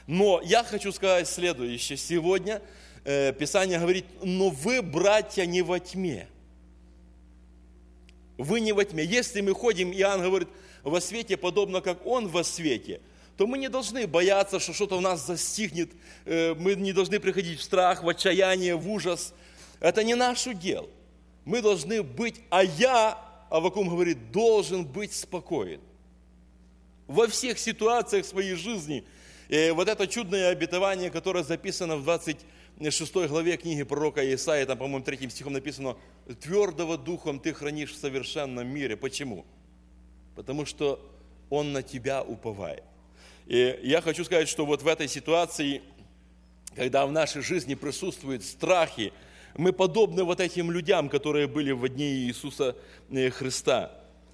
Но я хочу сказать следующее. Сегодня Писание говорит, но вы, братья, не во тьме. Вы не во тьме. Если мы ходим, Иоанн говорит, во свете, подобно как Он во свете, то мы не должны бояться, что что-то у нас застигнет. Мы не должны приходить в страх, в отчаяние, в ужас. Это не наш удел. Мы должны быть, Аввакум говорит, должен быть спокоен. Во всех ситуациях своей жизни. И вот это чудное обетование, которое записано в 26 главе книги пророка Исаии, там, по-моему, 3 стихом написано, «Твердого духом ты хранишь в совершенном мире». Почему? Потому что Он на тебя уповает. И я хочу сказать, что вот в этой ситуации, когда в нашей жизни присутствуют страхи, мы подобны вот этим людям, которые были в дни Иисуса Христа.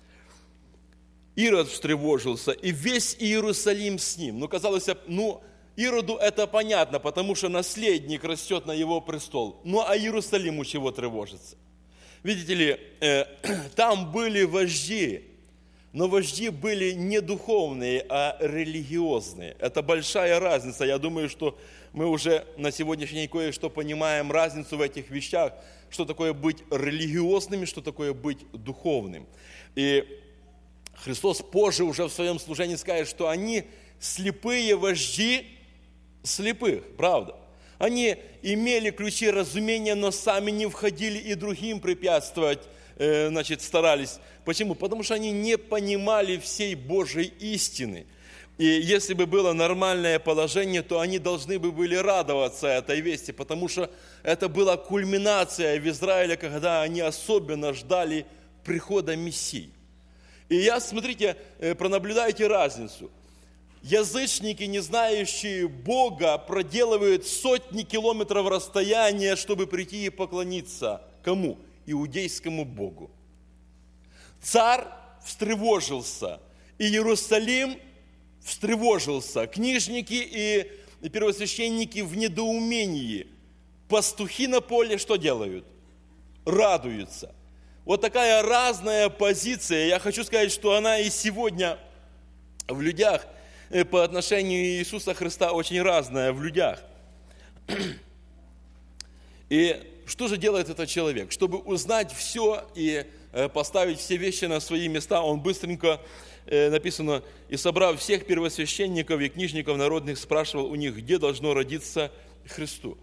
Ирод встревожился, и весь Иерусалим с ним. Казалось, Ироду это понятно, потому что наследник растет на его престол. А Иерусалиму чего тревожиться? Видите ли, там были вожди, но вожди были не духовные, а религиозные. Это большая разница. Я думаю, что мы уже на сегодняшний день кое-что понимаем, разницу в этих вещах, что такое быть религиозными, что такое быть духовным. И Христос позже уже в своем служении скажет, что они слепые вожди слепых, правда. Они имели ключи разумения, но сами не входили и другим препятствовать, старались. Почему? Потому что они не понимали всей Божьей истины. И если бы было нормальное положение, то они должны бы были радоваться этой вести, потому что это была кульминация в Израиле, когда они особенно ждали прихода Мессии. И смотрите, пронаблюдайте разницу. Язычники, не знающие Бога, проделывают сотни километров расстояния, чтобы прийти и поклониться. Кому? Иудейскому Богу. Царь встревожился, и Иерусалим встревожился. Книжники и первосвященники в недоумении. Пастухи на поле что делают? Радуются. Вот такая разная позиция. Я хочу сказать, что она и сегодня в людях по отношению Иисуса Христа очень разная в людях. И что же делает этот человек? Чтобы узнать все и поставить все вещи на свои места, он быстренько, написано, и собрав всех первосвященников и книжников народных, спрашивал у них, где должно родиться Христу.